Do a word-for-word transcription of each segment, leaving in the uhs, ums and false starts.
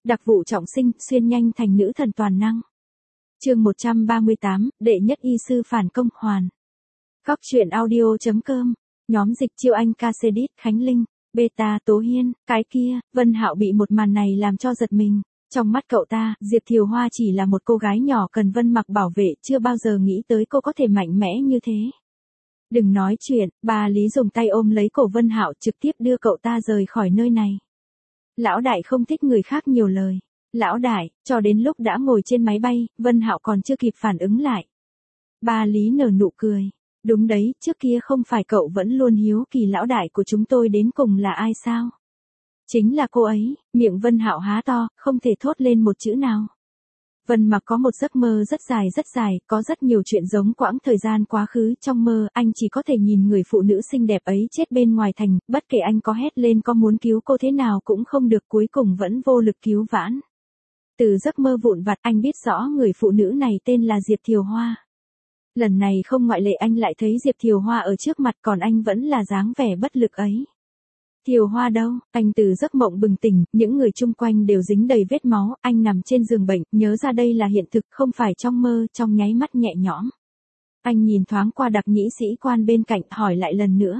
Đặc vụ trọng sinh, xuyên nhanh thành nữ thần toàn năng. Chương một trăm ba mươi tám, đệ nhất y sư phản công hoàn. Góc truyện audio chấm com, nhóm dịch chiêu anh ca xê đít Khánh Linh, beta Tố Hiên, cái kia, Vân Hạo bị một màn này làm cho giật mình. Trong mắt cậu ta, Diệp Thiều Hoa chỉ là một cô gái nhỏ cần Vân Mặc bảo vệ, chưa bao giờ nghĩ tới cô có thể mạnh mẽ như thế. Đừng nói chuyện, bà Lý dùng tay ôm lấy cổ Vân Hạo trực tiếp đưa cậu ta rời khỏi nơi này. Lão đại không thích người khác nhiều lời. Lão đại, cho đến lúc đã ngồi trên máy bay, Vân Hạo còn chưa kịp phản ứng lại. Bà Lý nở nụ cười. Đúng đấy, trước kia không phải cậu vẫn luôn hiếu kỳ lão đại của chúng tôi đến cùng là ai sao? Chính là cô ấy. Miệng Vân Hạo há to, không thể thốt lên một chữ nào. Vân Mặc có một giấc mơ rất dài rất dài, có rất nhiều chuyện giống quãng thời gian quá khứ. Trong mơ, anh chỉ có thể nhìn người phụ nữ xinh đẹp ấy chết bên ngoài thành, bất kể anh có hét lên có muốn cứu cô thế nào cũng không được, cuối cùng vẫn vô lực cứu vãn. Từ giấc mơ vụn vặt, anh biết rõ người phụ nữ này tên là Diệp Thiều Hoa. Lần này không ngoại lệ, anh lại thấy Diệp Thiều Hoa ở trước mặt, còn anh vẫn là dáng vẻ bất lực ấy. Thiều Hoa đâu? Anh từ giấc mộng bừng tỉnh, những người chung quanh đều dính đầy vết máu, anh nằm trên giường bệnh, nhớ ra đây là hiện thực, không phải trong mơ, trong nháy mắt nhẹ nhõm. Anh nhìn thoáng qua Đặc Nhĩ sĩ quan bên cạnh, hỏi lại lần nữa.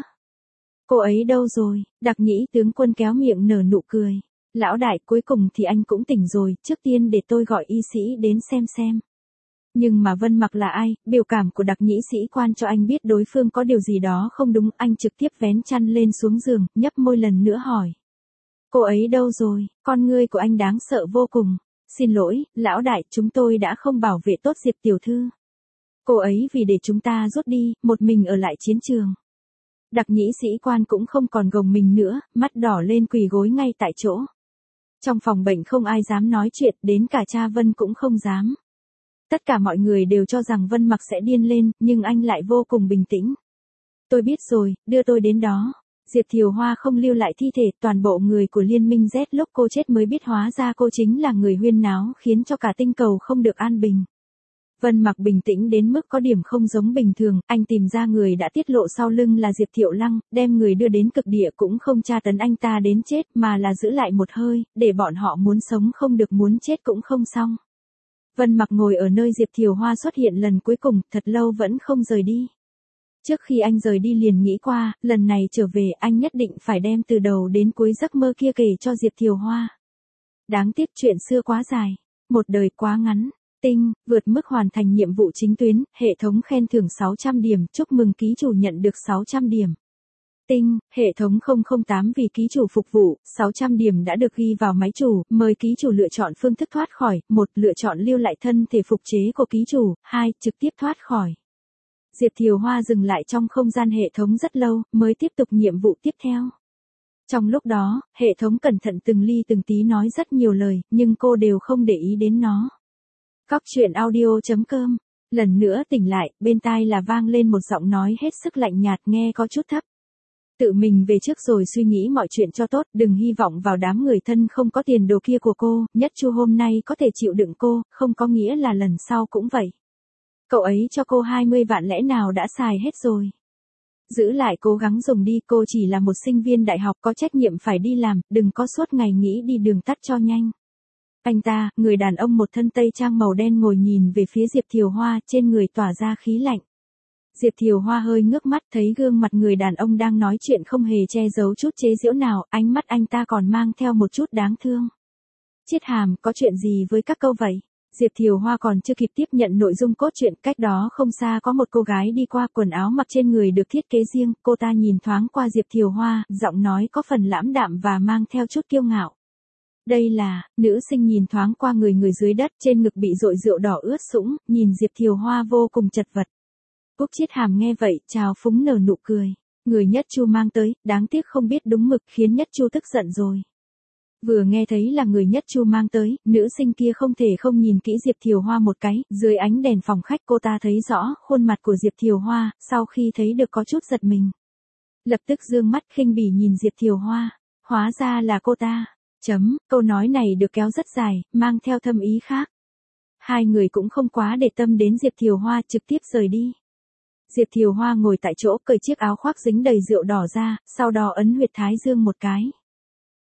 Cô ấy đâu rồi? Đặc Nhĩ tướng quân kéo miệng nở nụ cười. Lão đại, cuối cùng thì anh cũng tỉnh rồi, trước tiên để tôi gọi y sĩ đến xem xem. Nhưng mà Vân Mặc là ai? Biểu cảm của Đặc Nhĩ sĩ quan cho anh biết đối phương có điều gì đó không đúng, anh trực tiếp vén chăn lên xuống giường, nhấp môi lần nữa hỏi. Cô ấy đâu rồi? Con ngươi của anh đáng sợ vô cùng. Xin lỗi, lão đại, chúng tôi đã không bảo vệ tốt Diệp tiểu thư. Cô ấy vì để chúng ta rút đi, một mình ở lại chiến trường. Đặc Nhĩ sĩ quan cũng không còn gồng mình nữa, mắt đỏ lên quỳ gối ngay tại chỗ. Trong phòng bệnh không ai dám nói chuyện, đến cả cha Vân cũng không dám. Tất cả mọi người đều cho rằng Vân Mặc sẽ điên lên, nhưng anh lại vô cùng bình tĩnh. Tôi biết rồi, đưa tôi đến đó. Diệp Thiều Hoa không lưu lại thi thể, toàn bộ người của Liên minh Z lúc cô chết mới biết hóa ra cô chính là người huyên náo, khiến cho cả tinh cầu không được an bình. Vân Mặc bình tĩnh đến mức có điểm không giống bình thường, anh tìm ra người đã tiết lộ sau lưng là Diệp Thiệu Lăng, đem người đưa đến cực địa, cũng không tra tấn anh ta đến chết mà là giữ lại một hơi, để bọn họ muốn sống không được, muốn chết cũng không xong. Vân Mặc ngồi ở nơi Diệp Thiều Hoa xuất hiện lần cuối cùng, thật lâu vẫn không rời đi. Trước khi anh rời đi liền nghĩ qua, lần này trở về anh nhất định phải đem từ đầu đến cuối giấc mơ kia kể cho Diệp Thiều Hoa. Đáng tiếc chuyện xưa quá dài, một đời quá ngắn. Tinh, vượt mức hoàn thành nhiệm vụ chính tuyến, hệ thống khen thưởng sáu trăm điểm, chúc mừng ký chủ nhận được sáu trăm điểm. Tinh, hệ thống không không tám vì ký chủ phục vụ, sáu trăm điểm đã được ghi vào máy chủ, mời ký chủ lựa chọn phương thức thoát khỏi, một lựa chọn lưu lại thân thể phục chế của ký chủ, hai trực tiếp thoát khỏi. Diệp Thiều Hoa dừng lại trong không gian hệ thống rất lâu, mới tiếp tục nhiệm vụ tiếp theo. Trong lúc đó, hệ thống cẩn thận từng ly từng tí nói rất nhiều lời, nhưng cô đều không để ý đến nó. Góc truyện audio chấm com, lần nữa tỉnh lại, bên tai là vang lên một giọng nói hết sức lạnh nhạt, nghe có chút thấp. Tự mình về trước rồi suy nghĩ mọi chuyện cho tốt, đừng hy vọng vào đám người thân không có tiền đồ kia của cô, Nhất Chu hôm nay có thể chịu đựng cô, không có nghĩa là lần sau cũng vậy. Cậu ấy cho cô hai mươi vạn lẽ nào đã xài hết rồi. Giữ lại cố gắng dùng đi, cô chỉ là một sinh viên đại học có trách nhiệm phải đi làm, đừng có suốt ngày nghĩ đi đường tắt cho nhanh. Anh ta, người đàn ông một thân tây trang màu đen ngồi nhìn về phía Diệp Thiều Hoa, trên người tỏa ra khí lạnh. Diệp Thiều Hoa hơi ngước mắt, thấy gương mặt người đàn ông đang nói chuyện không hề che giấu chút chế giễu nào, ánh mắt anh ta còn mang theo một chút đáng thương. Chiết Hàm, có chuyện gì với các câu vậy? Diệp Thiều Hoa còn chưa kịp tiếp nhận nội dung cốt truyện, cách đó không xa có một cô gái đi qua, quần áo mặc trên người được thiết kế riêng, cô ta nhìn thoáng qua Diệp Thiều Hoa, giọng nói có phần lãm đạm và mang theo chút kiêu ngạo. Đây là, nữ sinh nhìn thoáng qua người người dưới đất, trên ngực bị dội rượu đỏ ướt sũng, nhìn Diệp Thiều Hoa vô cùng chật vật. Cúc Chiết Hàm nghe vậy, chào phúng nở nụ cười. Người Nhất Chu mang tới, đáng tiếc không biết đúng mực, khiến Nhất Chu tức giận rồi. Vừa nghe thấy là người Nhất Chu mang tới, nữ sinh kia không thể không nhìn kỹ Diệp Thiều Hoa một cái, dưới ánh đèn phòng khách cô ta thấy rõ khuôn mặt của Diệp Thiều Hoa, sau khi thấy được có chút giật mình. Lập tức dương mắt khinh bỉ nhìn Diệp Thiều Hoa, hóa ra là cô ta. Chấm, câu nói này được kéo rất dài, mang theo thâm ý khác. Hai người cũng không quá để tâm đến Diệp Thiều Hoa, trực tiếp rời đi. Diệp Thiều Hoa ngồi tại chỗ, cởi chiếc áo khoác dính đầy rượu đỏ ra, sau đó ấn huyệt thái dương một cái.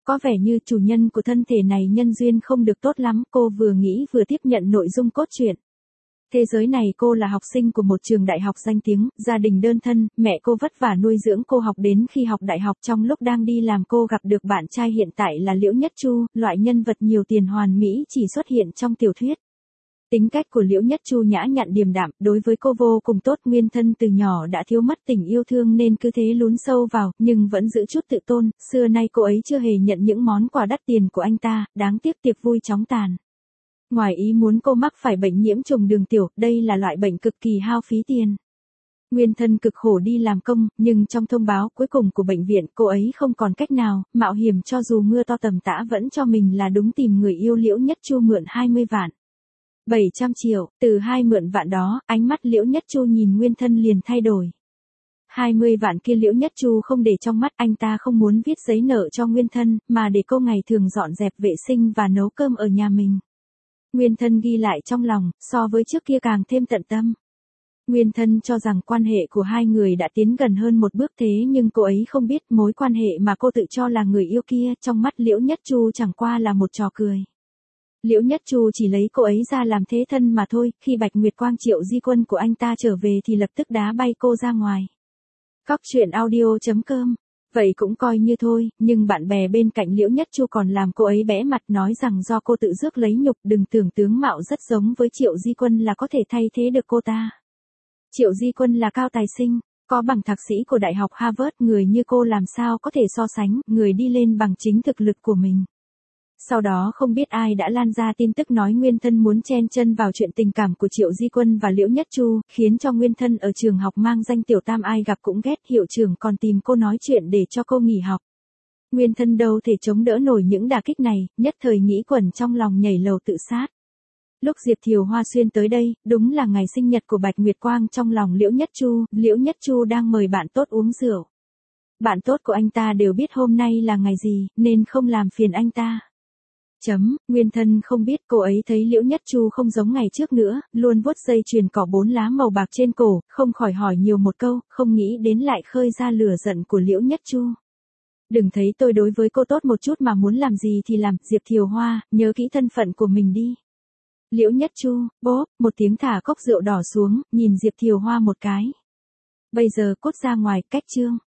Có vẻ như chủ nhân của thân thể này nhân duyên không được tốt lắm, cô vừa nghĩ vừa tiếp nhận nội dung cốt truyện. Thế giới này cô là học sinh của một trường đại học danh tiếng, gia đình đơn thân, mẹ cô vất vả nuôi dưỡng cô học đến khi học đại học. Trong lúc đang đi làm cô gặp được bạn trai hiện tại là Liễu Nhất Chu, loại nhân vật nhiều tiền hoàn mỹ chỉ xuất hiện trong tiểu thuyết. Tính cách của Liễu Nhất Chu nhã nhặn điềm đạm, đối với cô vô cùng tốt. Nguyên thân từ nhỏ đã thiếu mất tình yêu thương nên cứ thế lún sâu vào, nhưng vẫn giữ chút tự tôn. Xưa nay cô ấy chưa hề nhận những món quà đắt tiền của anh ta, đáng tiếc tiệc vui chóng tàn. Ngoài ý muốn cô mắc phải bệnh nhiễm trùng đường tiểu, đây là loại bệnh cực kỳ hao phí tiền. Nguyên thân cực khổ đi làm công, nhưng trong thông báo cuối cùng của bệnh viện cô ấy không còn cách nào, mạo hiểm cho dù mưa to tầm tã vẫn cho mình là đúng tìm người yêu. Liễu Nhất Chu mượn hai mươi vạn. bảy trăm triệu, từ hai mượn vạn đó, ánh mắt Liễu Nhất Chu nhìn nguyên thân liền thay đổi. hai mươi vạn kia Liễu Nhất Chu không để trong mắt, anh ta không muốn viết giấy nợ cho nguyên thân, mà để cô ngày thường dọn dẹp vệ sinh và nấu cơm ở nhà mình. Nguyên thân ghi lại trong lòng, so với trước kia càng thêm tận tâm. Nguyên thân cho rằng quan hệ của hai người đã tiến gần hơn một bước, thế nhưng cô ấy không biết mối quan hệ mà cô tự cho là người yêu kia trong mắt Liễu Nhất Chu chẳng qua là một trò cười. Liễu Nhất Chu chỉ lấy cô ấy ra làm thế thân mà thôi, khi Bạch Nguyệt Quang Triệu Di Quân của anh ta trở về thì lập tức đá bay cô ra ngoài. Cóc truyện audio chấm com. Vậy cũng coi như thôi, nhưng bạn bè bên cạnh Liễu Nhất Chu còn làm cô ấy bẽ mặt, nói rằng do cô tự rước lấy nhục. Đừng tưởng tướng mạo rất giống với Triệu Di Quân là có thể thay thế được cô ta. Triệu Di Quân là cao tài sinh, có bằng thạc sĩ của Đại học Harvard, người như cô làm sao có thể so sánh, người đi lên bằng chính thực lực của mình. Sau đó không biết ai đã lan ra tin tức nói nguyên thân muốn chen chân vào chuyện tình cảm của Triệu Di Quân và Liễu Nhất Chu, khiến cho nguyên thân ở trường học mang danh tiểu tam ai gặp cũng ghét, hiệu trưởng còn tìm cô nói chuyện để cho cô nghỉ học. Nguyên thân đâu thể chống đỡ nổi những đả kích này, nhất thời nghĩ quẩn trong lòng nhảy lầu tự sát. Lúc Diệp Thiều Hoa xuyên tới đây, đúng là ngày sinh nhật của Bạch Nguyệt Quang. Trong lòng Liễu Nhất Chu, Liễu Nhất Chu đang mời bạn tốt uống rượu. Bạn tốt của anh ta đều biết hôm nay là ngày gì, nên không làm phiền anh ta. Chấm, nguyên thân không biết cô ấy thấy Liễu Nhất Chu không giống ngày trước nữa, luôn vuốt dây chuyền cỏ bốn lá màu bạc trên cổ, không khỏi hỏi nhiều một câu, không nghĩ đến lại khơi ra lửa giận của Liễu Nhất Chu. Đừng thấy tôi đối với cô tốt một chút mà muốn làm gì thì làm, Diệp Thiều Hoa, nhớ kỹ thân phận của mình đi. Liễu Nhất Chu, bốp, một tiếng thả cốc rượu đỏ xuống, nhìn Diệp Thiều Hoa một cái. Bây giờ cút ra ngoài, cách chương.